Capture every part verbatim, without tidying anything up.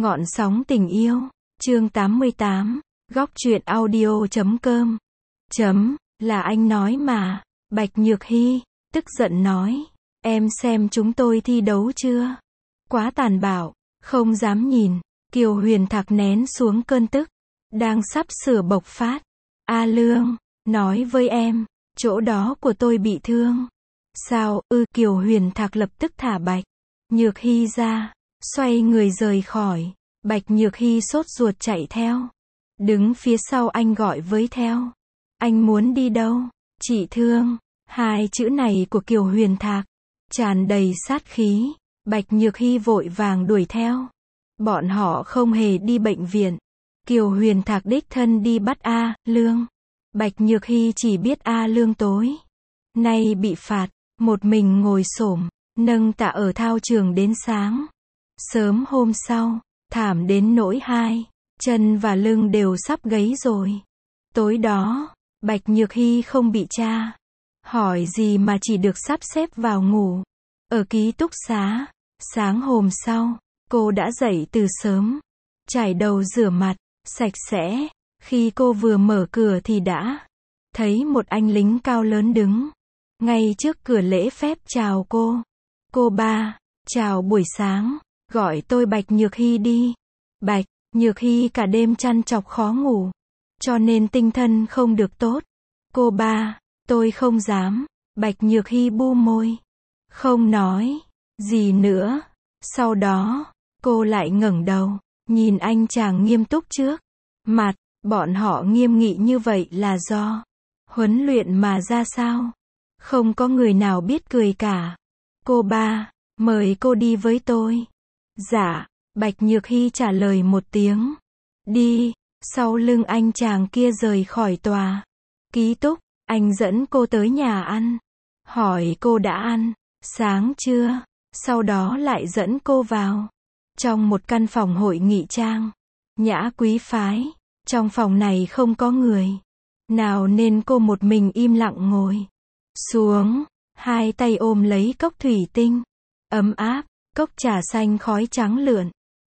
Ngọn sóng tình yêu, chương tám mươi tám, góc truyện audio chấm com. Chấm, là anh nói mà, Bạch Nhược Hy, tức giận nói, em xem chúng tôi thi đấu chưa? Quá tàn bạo, không dám nhìn, Kiều Huyền Thạc nén xuống cơn tức, đang sắp sửa bộc phát. A Lương, nói với em, chỗ đó của tôi bị thương. Sao, ư Kiều Huyền Thạc lập tức thả Bạch Nhược Hy ra, xoay người rời khỏi. Bạch Nhược Hy sốt ruột chạy theo. Đứng phía sau anh gọi với theo. Anh muốn đi đâu? Chị thương. Hai chữ này của Kiều Huyền Thạc tràn đầy sát khí. Bạch Nhược Hy vội vàng đuổi theo. Bọn họ không hề đi bệnh viện. Kiều Huyền Thạc đích thân đi bắt A Lương. Bạch Nhược Hy chỉ biết A Lương tối nay bị phạt, một mình ngồi xổm nâng tạ ở thao trường đến sáng. Sớm hôm sau, thảm đến nỗi hai chân và lưng đều sắp gãy rồi. Tối đó, Bạch Nhược Hy không bị tra hỏi gì mà chỉ được sắp xếp vào ngủ ở ký túc xá. Sáng hôm sau, cô đã dậy từ sớm, chải đầu rửa mặt sạch sẽ. Khi cô vừa mở cửa thì đã thấy một anh lính cao lớn đứng ngay trước cửa lễ phép chào cô. Cô ba, chào buổi sáng, gọi tôi Bạch Nhược Hy đi. Bạch Nhược Hy cả đêm trằn trọc khó ngủ, cho nên tinh thần không được tốt. Cô ba, tôi không dám. Bạch Nhược Hy bu môi, không nói gì nữa. Sau đó, cô lại ngẩng đầu, nhìn anh chàng nghiêm túc trước mặt. Bọn họ nghiêm nghị như vậy là do huấn luyện mà ra sao? Không có người nào biết cười cả. Cô ba, mời cô đi với tôi. Dạ, Bạch Nhược Hy trả lời một tiếng. Đi. Sau lưng anh chàng kia rời khỏi tòa ký túc, anh dẫn cô tới nhà ăn. Hỏi cô đã ăn sáng chưa? Sau đó lại dẫn cô vào trong một căn phòng hội nghị trang nhã quý phái. Trong phòng này không có người nào nên cô một mình im lặng ngồi xuống, hai tay ôm lấy cốc thủy tinh ấm áp, cốc trà xanh khói trắng lượn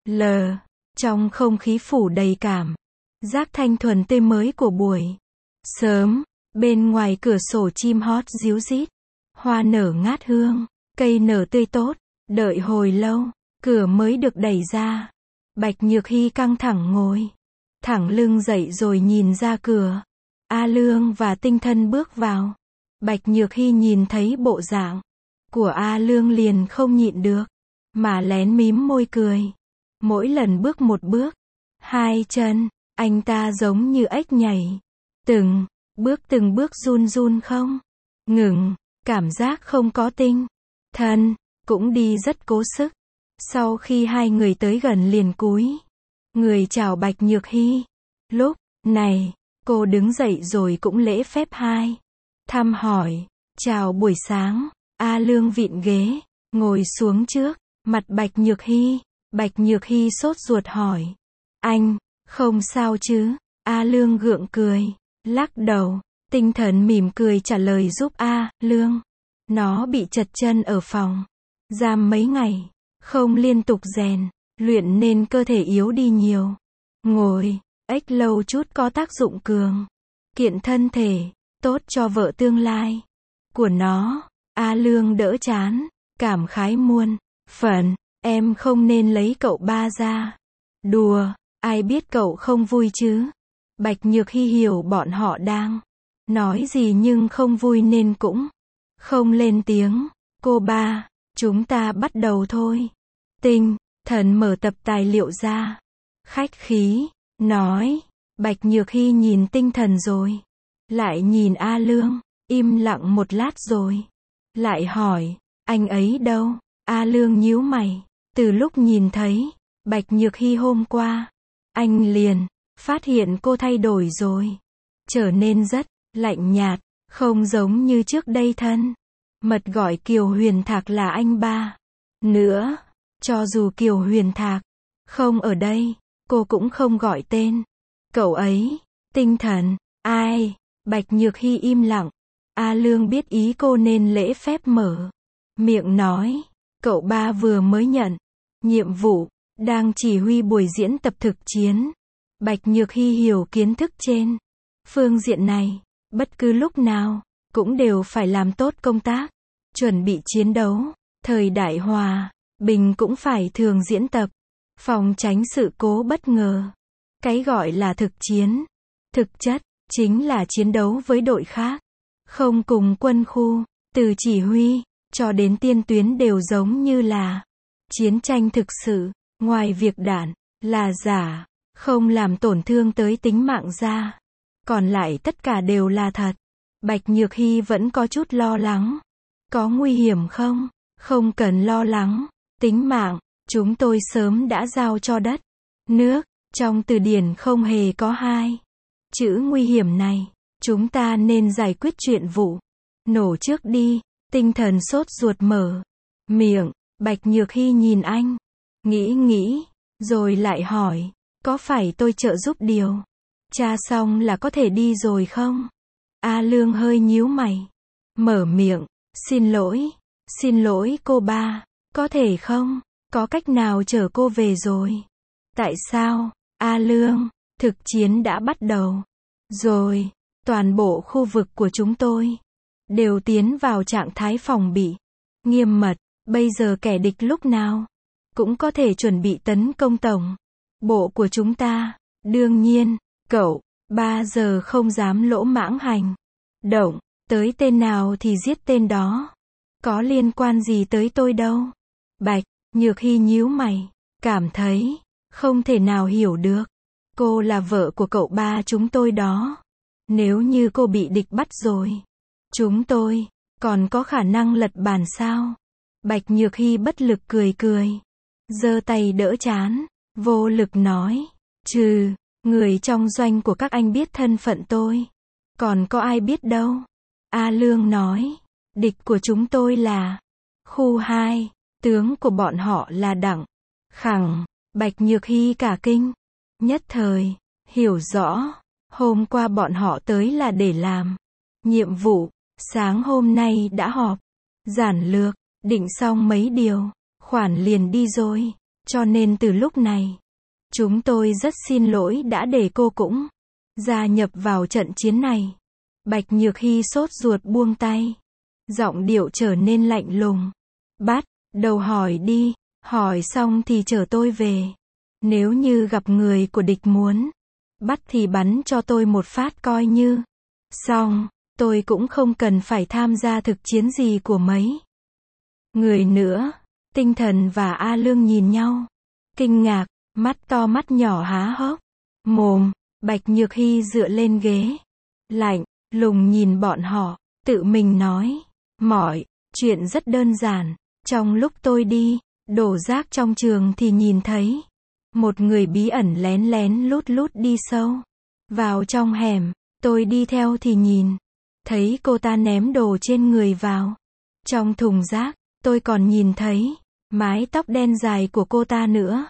lờ trong không khí phủ đầy cảm giác thanh thuần tươi mới của buổi sớm. Bên ngoài cửa sổ chim hót ríu rít, hoa nở ngát hương, cây nở tươi tốt. Đợi hồi lâu, cửa mới được đẩy ra. Bạch Nhược Hy căng thẳng ngồi thẳng lưng dậy rồi nhìn ra cửa. A Lương và Tinh Thần bước vào. Bạch Nhược Hy nhìn thấy bộ dạng của A Lương liền không nhịn được mà lén mím môi cười. Mỗi lần bước một bước, hai chân anh ta giống như ếch nhảy, từng bước từng bước run run không ngừng, cảm giác không có tinh thần, cũng đi rất cố sức. Sau khi hai người tới gần liền cúi người chào Bạch Nhược Hy. Lúc này, cô đứng dậy rồi cũng lễ phép hai thăm hỏi, chào buổi sáng. A Lương vịn ghế, ngồi xuống trước mặt Bạch Nhược Hy. Bạch Nhược Hy sốt ruột hỏi, anh, không sao chứ? A Lương gượng cười, lắc đầu. Tinh Thần mỉm cười trả lời giúp A Lương. Nó bị trật chân ở phòng giam mấy ngày, không liên tục rèn luyện nên cơ thể yếu đi nhiều. Ngồi ếch lâu chút có tác dụng cường kiện thân thể, tốt cho vợ tương lai của nó. A Lương đỡ chán, cảm khái muôn phần. Em không nên lấy cậu ba ra đùa, ai biết cậu không vui chứ? Bạch Nhược Hy hiểu bọn họ đang nói gì nhưng không vui nên cũng không lên tiếng. Cô ba, chúng ta bắt đầu thôi. Tinh Thần mở tập tài liệu ra, khách khí nói. Bạch Nhược Hy nhìn Tinh Thần rồi lại nhìn A Lương, im lặng một lát rồi lại hỏi, anh ấy đâu? A Lương nhíu mày. Từ lúc nhìn thấy Bạch Nhược Hy hôm qua, anh liền phát hiện cô thay đổi rồi, trở nên rất lạnh nhạt, không giống như trước đây thân mật gọi Kiều Huyền Thạc là anh ba nữa. Cho dù Kiều Huyền Thạc không ở đây, cô cũng không gọi tên cậu ấy. Tinh Thần, ai? Bạch Nhược Hy im lặng. A Lương biết ý cô nên lễ phép mở miệng nói, cậu ba vừa mới nhận nhiệm vụ đang chỉ huy buổi diễn tập thực chiến. Bạch Nhược Hy hiểu kiến thức trên phương diện này, bất cứ lúc nào cũng đều phải làm tốt công tác chuẩn bị chiến đấu. Thời đại hòa bình cũng phải thường diễn tập, phòng tránh sự cố bất ngờ. Cái gọi là thực chiến, thực chất chính là chiến đấu với đội khác, không cùng quân khu, từ chỉ huy cho đến tiên tuyến đều giống như là chiến tranh thực sự, ngoài việc đạn là giả, không làm tổn thương tới tính mạng ra, còn lại tất cả đều là thật. Bạch Nhược Hy vẫn có chút lo lắng. Có nguy hiểm không? Không cần lo lắng, tính mạng chúng tôi sớm đã giao cho đất, nước, trong từ điển không hề có hai chữ nguy hiểm này. Chúng ta nên giải quyết chuyện vụ nổ trước đi. Tinh thần sốt ruột mở miệng. Bạch Nhược Hy nhìn anh, nghĩ nghĩ, rồi lại hỏi, có phải tôi trợ giúp điều tra xong là có thể đi rồi không? A Lương hơi nhíu mày, mở miệng, xin lỗi, xin lỗi cô ba, có thể không? Có cách nào chở cô về rồi? Tại sao? A Lương, thực chiến đã bắt đầu rồi, toàn bộ khu vực của chúng tôi đều tiến vào trạng thái phòng bị nghiêm mật, bây giờ kẻ địch lúc nào cũng có thể chuẩn bị tấn công tổng bộ của chúng ta. Đương nhiên, cậu ba giờ không dám lỗ mãng hành động, tới tên nào thì giết tên đó, có liên quan gì tới tôi đâu. Bạch Nhược Hy nhíu mày, cảm thấy không thể nào hiểu được. Cô là vợ của cậu ba chúng tôi đó. Nếu như cô bị địch bắt rồi, chúng tôi còn có khả năng lật bàn sao? Bạch Nhược Hy bất lực cười cười, giơ tay đỡ trán, vô lực nói, trừ người trong doanh của các anh biết thân phận tôi, còn có ai biết đâu. A Lương nói, địch của chúng tôi là khu hai, tướng của bọn họ là Đặng Khẳng. Bạch Nhược Hy cả kinh, nhất thời hiểu rõ, hôm qua bọn họ tới là để làm nhiệm vụ, sáng hôm nay đã họp giản lược, định xong mấy điều khoản liền đi rồi, cho nên từ lúc này chúng tôi rất xin lỗi đã để cô cũng gia nhập vào trận chiến này. Bạch Nhược Hy sốt ruột buông tay, giọng điệu trở nên lạnh lùng, bắt đầu hỏi đi, hỏi xong thì chở tôi về, nếu như gặp người của địch muốn bắt thì bắn cho tôi một phát coi như xong, tôi cũng không cần phải tham gia thực chiến gì của mấy người nữa. Tinh Thần và A Lương nhìn nhau, kinh ngạc, mắt to mắt nhỏ há hốc mồm. Bạch Nhược Hy dựa lên ghế, lạnh lùng nhìn bọn họ, tự mình nói, mọi chuyện rất đơn giản. Trong lúc tôi đi đổ rác trong trường thì nhìn thấy một người bí ẩn lén lén lút lút đi sâu vào trong hẻm, tôi đi theo thì nhìn thấy cô ta ném đồ trên người vào trong thùng rác, tôi còn nhìn thấy mái tóc đen dài của cô ta nữa.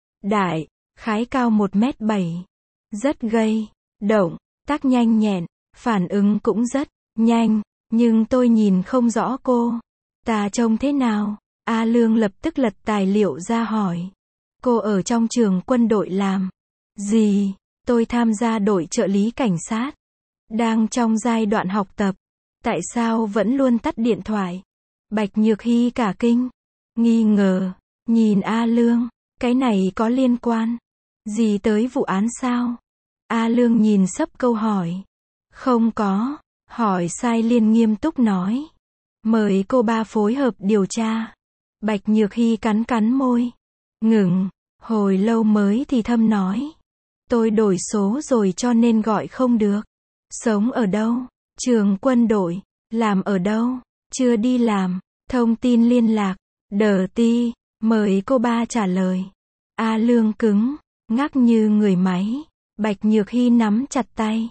Đại khái cao một mét bảy, rất gây động tác nhanh nhẹn, phản ứng cũng rất nhanh, nhưng tôi nhìn không rõ cô ta trông thế nào. A Lương lập tức lật tài liệu ra hỏi, cô ở trong trường quân đội làm gì? Tôi tham gia đội trợ lý cảnh sát, đang trong giai đoạn học tập. Tại sao vẫn luôn tắt điện thoại? Bạch Nhược Hy cả kinh, nghi ngờ, nhìn A Lương, cái này có liên quan gì tới vụ án sao? A Lương nhìn sấp câu hỏi, không có, hỏi sai liền nghiêm túc nói, mời cô ba phối hợp điều tra. Bạch Nhược Hy cắn cắn môi, ngừng, hồi lâu mới thì thầm nói, tôi đổi số rồi cho nên gọi không được. Sống ở đâu? Trường quân đội. Làm ở đâu? Chưa đi làm. Thông tin liên lạc, đờ ti, mời cô ba trả lời. A Lương cứng ngắc như người máy. Bạch Nhược Hy nắm chặt tay,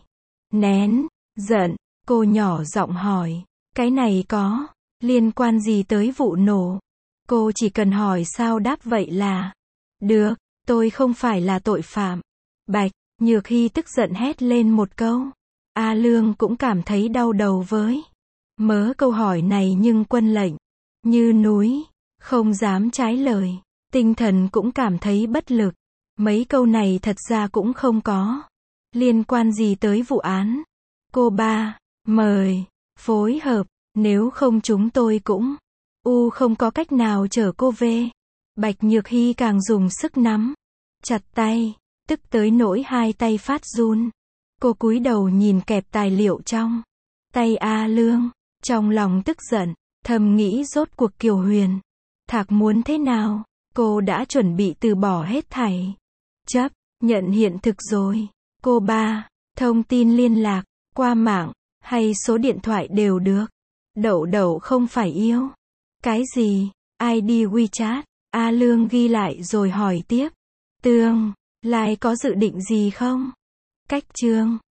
nén giận, cô nhỏ giọng hỏi, cái này có liên quan gì tới vụ nổ? Cô chỉ cần hỏi sao đáp vậy là được, tôi không phải là tội phạm. Bạch Nhược Hy tức giận hét lên một câu. A Lương cũng cảm thấy đau đầu với mớ câu hỏi này, nhưng quân lệnh như núi, không dám trái lời. Tinh thần cũng cảm thấy bất lực. Mấy câu này thật ra cũng không có liên quan gì tới vụ án. Cô ba, mời, phối hợp, nếu không chúng tôi cũng, u không có cách nào chở cô về. Bạch Nhược Hy càng dùng sức nắm chặt tay, tức tới nỗi hai tay phát run. Cô cúi đầu nhìn kẹp tài liệu trong tay A Lương, trong lòng tức giận, thầm nghĩ rốt cuộc Kiều Huyền Thạc muốn thế nào. Cô đã chuẩn bị từ bỏ hết thảy, chấp nhận hiện thực rồi. Cô ba, thông tin liên lạc qua mạng hay số điện thoại đều được. Đậu đậu không phải yêu cái gì i đê WeChat. A Lương ghi lại rồi hỏi tiếp. Tương lai có dự định gì không? Cách Trương